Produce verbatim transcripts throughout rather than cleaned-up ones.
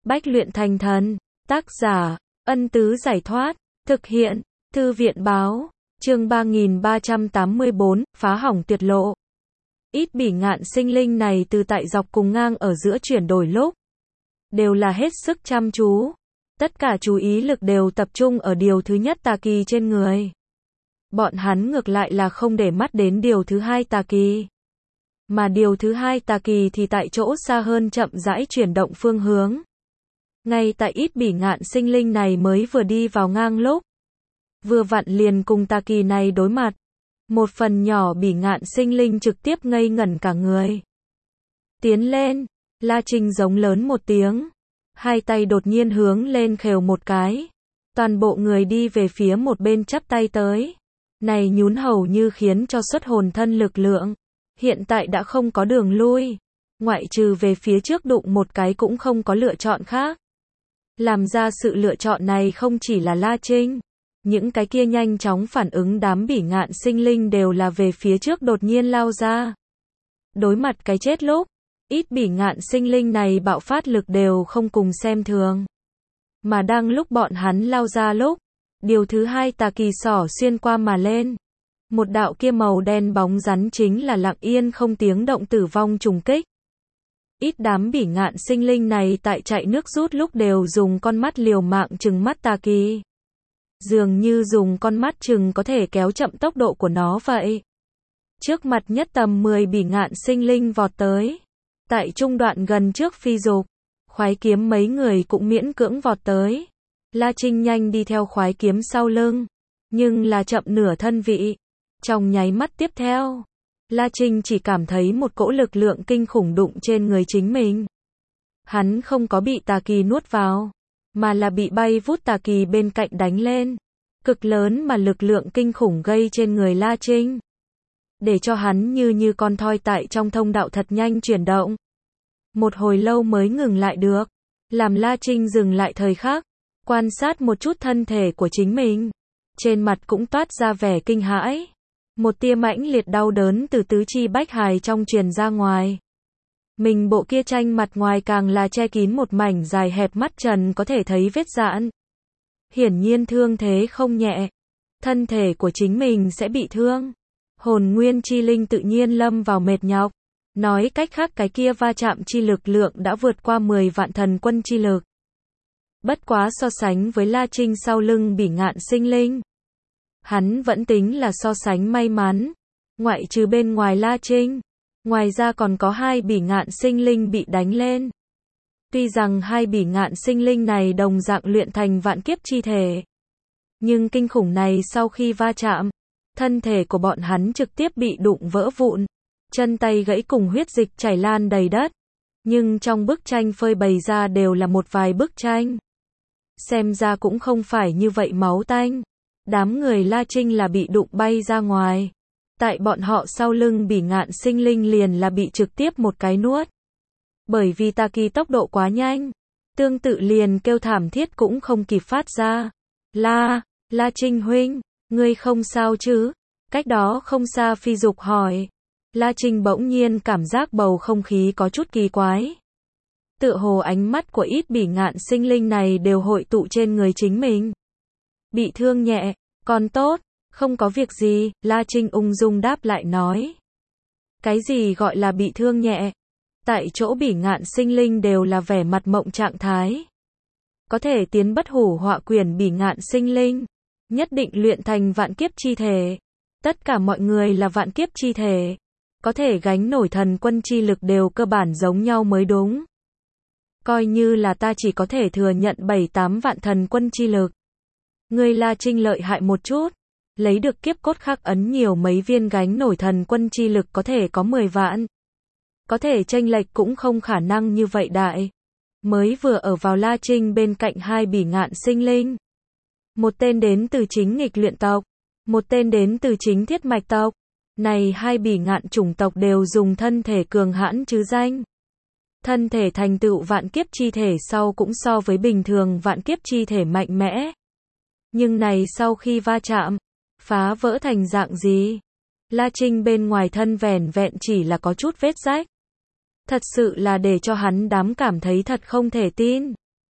Bách luyện thành thần. Tác giả, Ân Tứ Giải Thoát. Thực hiện, Thư viện Báo. Chương ba nghìn ba trăm tám mươi bốn, phá hỏng tuyệt lộ. Ít bỉ ngạn sinh linh này từ tại dọc cùng ngang ở giữa chuyển đổi lúc. Đều là hết sức chăm chú. Tất cả chú ý lực đều tập trung ở điều thứ nhất tà kỳ trên người. Bọn hắn ngược lại là không để mắt đến điều thứ hai tà kỳ. Mà điều thứ hai tà kỳ thì tại chỗ xa hơn chậm rãi chuyển động phương hướng. Ngay tại ít bỉ ngạn sinh linh này mới vừa đi vào ngang lúc. Vừa vặn liền cùng tà kỳ này đối mặt. Một phần nhỏ bỉ ngạn sinh linh trực tiếp ngây ngẩn cả người. Tiến lên, La Trinh giống lớn một tiếng. Hai tay đột nhiên hướng lên khều một cái. Toàn bộ người đi về phía một bên chắp tay tới. Này nhún hầu như khiến cho xuất hồn thân lực lượng. Hiện tại đã không có đường lui. Ngoại trừ về phía trước đụng một cái cũng không có lựa chọn khác. Làm ra sự lựa chọn này không chỉ là La Trinh. Những cái kia nhanh chóng phản ứng đám bỉ ngạn sinh linh đều là về phía trước đột nhiên lao ra. Đối mặt cái chết lúc. Ít bỉ ngạn sinh linh này bạo phát lực đều không cùng xem thường. Mà đang lúc bọn hắn lao ra lúc. Điều thứ hai tà kỳ xỏ xuyên qua mà lên. Một đạo kia màu đen bóng rắn chính là lặng yên không tiếng động tử vong trùng kích. Ít đám bỉ ngạn sinh linh này tại chạy nước rút lúc đều dùng con mắt liều mạng trừng mắt tà kỳ. Dường như dùng con mắt chừng có thể kéo chậm tốc độ của nó vậy. Trước mặt nhất tầm mười bỉ ngạn sinh linh vọt tới. Tại trung đoạn gần trước phi dục, khoái kiếm mấy người cũng miễn cưỡng vọt tới. La Trinh nhanh đi theo khoái kiếm sau lưng. Nhưng là chậm nửa thân vị. Trong nháy mắt tiếp theo, La Trinh chỉ cảm thấy một cỗ lực lượng kinh khủng đụng trên người chính mình. Hắn không có bị tà kỳ nuốt vào, mà là bị bay vút tà kỳ bên cạnh đánh lên. Cực lớn mà lực lượng kinh khủng gây trên người La Trinh. Để cho hắn như như con thoi tại trong thông đạo thật nhanh chuyển động. Một hồi lâu mới ngừng lại được. Làm La Trinh dừng lại thời khắc. Quan sát một chút thân thể của chính mình. Trên mặt cũng toát ra vẻ kinh hãi. Một tia mãnh liệt đau đớn từ tứ chi bách hài trong truyền ra ngoài. Mình bộ kia tranh mặt ngoài càng là che kín một mảnh dài hẹp mắt trần có thể thấy vết rạn. Hiển nhiên thương thế không nhẹ. Thân thể của chính mình sẽ bị thương. Hồn nguyên chi linh tự nhiên lâm vào mệt nhọc. Nói cách khác cái kia va chạm chi lực lượng đã vượt qua mười vạn thần quân chi lực. Bất quá so sánh với La Trinh sau lưng bỉ ngạn sinh linh. Hắn vẫn tính là so sánh may mắn. Ngoại trừ bên ngoài La Trinh. Ngoài ra còn có hai bỉ ngạn sinh linh bị đánh lên. Tuy rằng hai bỉ ngạn sinh linh này đồng dạng luyện thành vạn kiếp chi thể. Nhưng kinh khủng này sau khi va chạm. Thân thể của bọn hắn trực tiếp bị đụng vỡ vụn. Chân tay gãy cùng huyết dịch chảy lan đầy đất. Nhưng trong bức tranh phơi bày ra đều là một vài bức tranh. Xem ra cũng không phải như vậy máu tanh. Đám người La Trinh là bị đụng bay ra ngoài. Tại bọn họ sau lưng bỉ ngạn sinh linh liền là bị trực tiếp một cái nuốt. Bởi vì tà kỳ tốc độ quá nhanh. Tương tự liền kêu thảm thiết cũng không kịp phát ra. La, La Trinh huynh, ngươi không sao chứ? Cách đó không xa phi dục hỏi. La Trinh bỗng nhiên cảm giác bầu không khí có chút kỳ quái. Tựa hồ ánh mắt của ít bỉ ngạn sinh linh này đều hội tụ trên người chính mình. Bị thương nhẹ, còn tốt, không có việc gì, La Trinh ung dung đáp lại nói. Cái gì gọi là bị thương nhẹ? Tại chỗ bỉ ngạn sinh linh đều là vẻ mặt mộng trạng thái. Có thể tiến bất hủ họa quyển bỉ ngạn sinh linh. Nhất định luyện thành vạn kiếp chi thể. Tất cả mọi người là vạn kiếp chi thể. Có thể gánh nổi thần quân chi lực đều cơ bản giống nhau mới đúng. Coi như là ta chỉ có thể thừa nhận bảy tám vạn thần quân chi lực. Ngươi La Trinh lợi hại một chút. Lấy được kiếp cốt khắc ấn nhiều mấy viên gánh nổi thần quân chi lực có thể có mười vạn. Có thể chênh lệch cũng không khả năng như vậy đại. Mới vừa ở vào La Trinh bên cạnh hai bỉ ngạn sinh linh. Một tên đến từ chính nghịch luyện tộc. Một tên đến từ chính thiết mạch tộc. Này hai bỉ ngạn chủng tộc đều dùng thân thể cường hãn chứ danh. Thân thể thành tựu vạn kiếp chi thể sau cũng so với bình thường vạn kiếp chi thể mạnh mẽ. Nhưng này sau khi va chạm, phá vỡ thành dạng gì? La Trinh bên ngoài thân vẻn vẹn chỉ là có chút vết rách. Thật sự là để cho hắn đám cảm thấy thật không thể tin.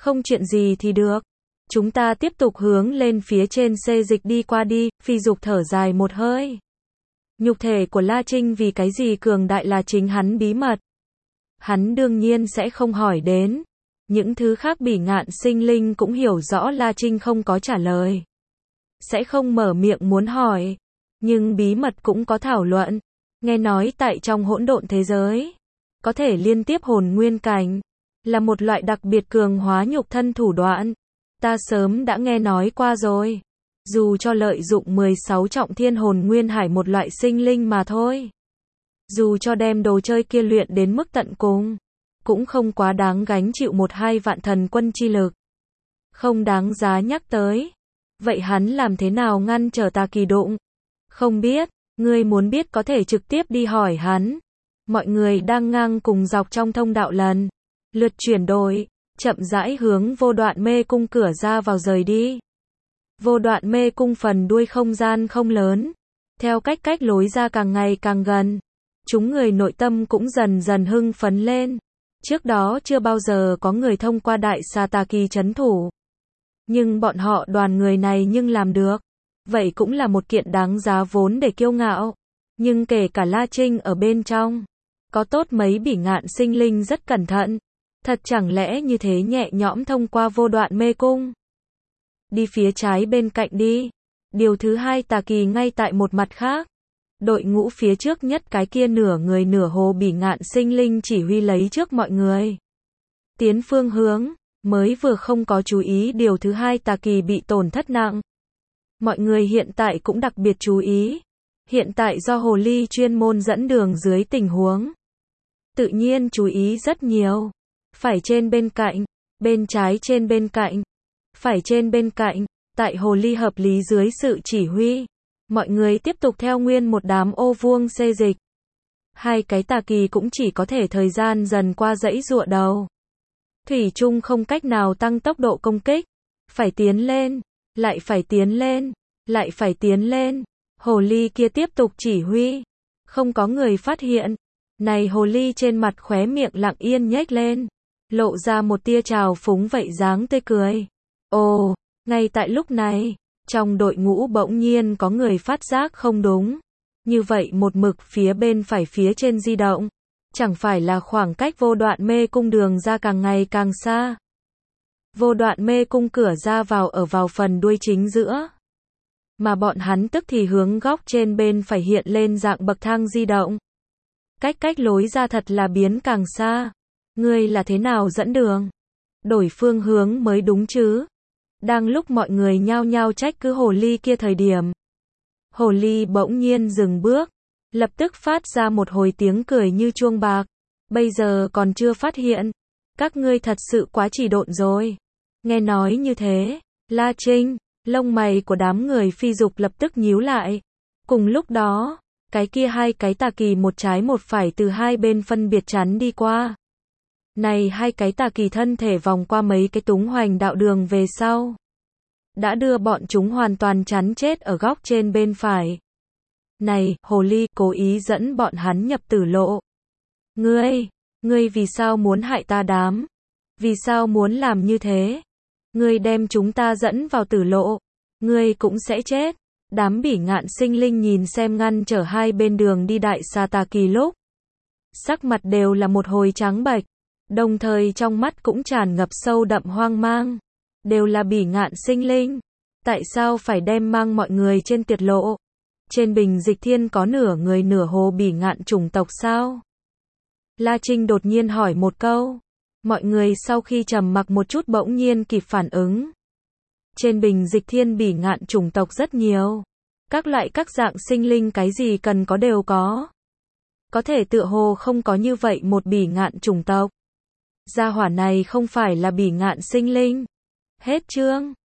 Không chuyện gì thì được. Chúng ta tiếp tục hướng lên phía trên xê dịch đi qua đi, Phi Dục thở dài một hơi. Nhục thể của La Trinh vì cái gì cường đại là chính hắn bí mật. Hắn đương nhiên sẽ không hỏi đến. Những thứ khác bỉ ngạn sinh linh cũng hiểu rõ La Trinh không có trả lời. Sẽ không mở miệng muốn hỏi. Nhưng bí mật cũng có thảo luận. Nghe nói tại trong hỗn độn thế giới, có thể liên tiếp hồn nguyên cảnh, là một loại đặc biệt cường hóa nhục thân thủ đoạn. Ta sớm đã nghe nói qua rồi. Dù cho lợi dụng mười sáu trọng thiên hồn nguyên hải một loại sinh linh mà thôi. Dù cho đem đồ chơi kia luyện đến mức tận cùng, cũng không quá đáng gánh chịu một hai vạn thần quân chi lực. Không đáng giá nhắc tới. Vậy hắn làm thế nào ngăn trở Tà Kỳ đụng? Không biết, ngươi muốn biết có thể trực tiếp đi hỏi hắn. Mọi người đang ngang cùng dọc trong thông đạo lần lượt chuyển đổi, chậm rãi hướng vô đoạn mê cung cửa ra vào rời đi. Vô đoạn mê cung phần đuôi không gian không lớn, theo cách cách lối ra càng ngày càng gần, chúng người nội tâm cũng dần dần hưng phấn lên. Trước đó chưa bao giờ có người thông qua đại xà Tà Kỳ trấn thủ. Nhưng bọn họ đoàn người này nhưng làm được. Vậy cũng là một kiện đáng giá vốn để kiêu ngạo. Nhưng kể cả La Trinh ở bên trong, có tốt mấy bỉ ngạn sinh linh rất cẩn thận. Thật chẳng lẽ như thế nhẹ nhõm thông qua vô đoạn mê cung? Đi phía trái bên cạnh đi. Điều thứ hai Tà Kỳ ngay tại một mặt khác. Đội ngũ phía trước nhất cái kia nửa người nửa hồ bỉ ngạn sinh linh chỉ huy lấy trước mọi người. Tiến phương hướng, mới vừa không có chú ý điều thứ hai Tà Kỳ bị tổn thất nặng. Mọi người hiện tại cũng đặc biệt chú ý. Hiện tại do hồ ly chuyên môn dẫn đường dưới tình huống. Tự nhiên chú ý rất nhiều. Phải trên bên cạnh, bên trái trên bên cạnh, phải trên bên cạnh, tại hồ ly hợp lý dưới sự chỉ huy. Mọi người tiếp tục theo nguyên một đám ô vuông xê dịch. Hai cái Tà Kỳ cũng chỉ có thể thời gian dần qua dãy giụa đầu. Thủy chung không cách nào tăng tốc độ công kích. Phải tiến lên, lại phải tiến lên, lại phải tiến lên. Hồ ly kia tiếp tục chỉ huy. Không có người phát hiện. Này hồ ly trên mặt khóe miệng lặng yên nhếch lên. Lộ ra một tia trào phúng vậy dáng tươi cười. Ồ, ngay tại lúc này, trong đội ngũ bỗng nhiên có người phát giác không đúng. Như vậy một mực phía bên phải phía trên di động. Chẳng phải là khoảng cách vô đoạn mê cung đường ra càng ngày càng xa. Vô đoạn mê cung cửa ra vào ở vào phần đuôi chính giữa. Mà bọn hắn tức thì hướng góc trên bên phải hiện lên dạng bậc thang di động. Cách cách lối ra thật là biến càng xa. Ngươi là thế nào dẫn đường? Đổi phương hướng mới đúng chứ. Đang lúc mọi người nhao nhao trách cứ hồ ly kia thời điểm. Hồ ly bỗng nhiên dừng bước. Lập tức phát ra một hồi tiếng cười như chuông bạc. Bây giờ còn chưa phát hiện. Các ngươi thật sự quá chỉ độn rồi. Nghe nói như thế, La Trinh, lông mày của đám người Phi Dục lập tức nhíu lại. Cùng lúc đó, cái kia hai cái Tà Kỳ một trái một phải từ hai bên phân biệt chắn đi qua. Này hai cái Tà Kỳ thân thể vòng qua mấy cái túng hoành đạo đường về sau. Đã đưa bọn chúng hoàn toàn chắn chết ở góc trên bên phải. Này, hồ ly, cố ý dẫn bọn hắn nhập tử lộ. Ngươi, ngươi vì sao muốn hại ta đám? Vì sao muốn làm như thế? Ngươi đem chúng ta dẫn vào tử lộ. Ngươi cũng sẽ chết. Đám bỉ ngạn sinh linh nhìn xem ngăn trở hai bên đường đi đại xà Tà Kỳ lúc. Sắc mặt đều là một hồi trắng bệch. Đồng thời trong mắt cũng tràn ngập sâu đậm hoang mang. Đều là bỉ ngạn sinh linh. Tại sao phải đem mang mọi người trên tiệt lộ? Trên bình dịch thiên có nửa người nửa hồ bỉ ngạn chủng tộc sao? La Trinh đột nhiên hỏi một câu. Mọi người sau khi trầm mặc một chút bỗng nhiên kịp phản ứng. Trên bình dịch thiên bỉ ngạn chủng tộc rất nhiều. Các loại các dạng sinh linh cái gì cần có đều có. Có thể tựa hồ không có như vậy một bỉ ngạn chủng tộc. Gia hỏa này không phải là bỉ ngạn sinh linh. Hết chương.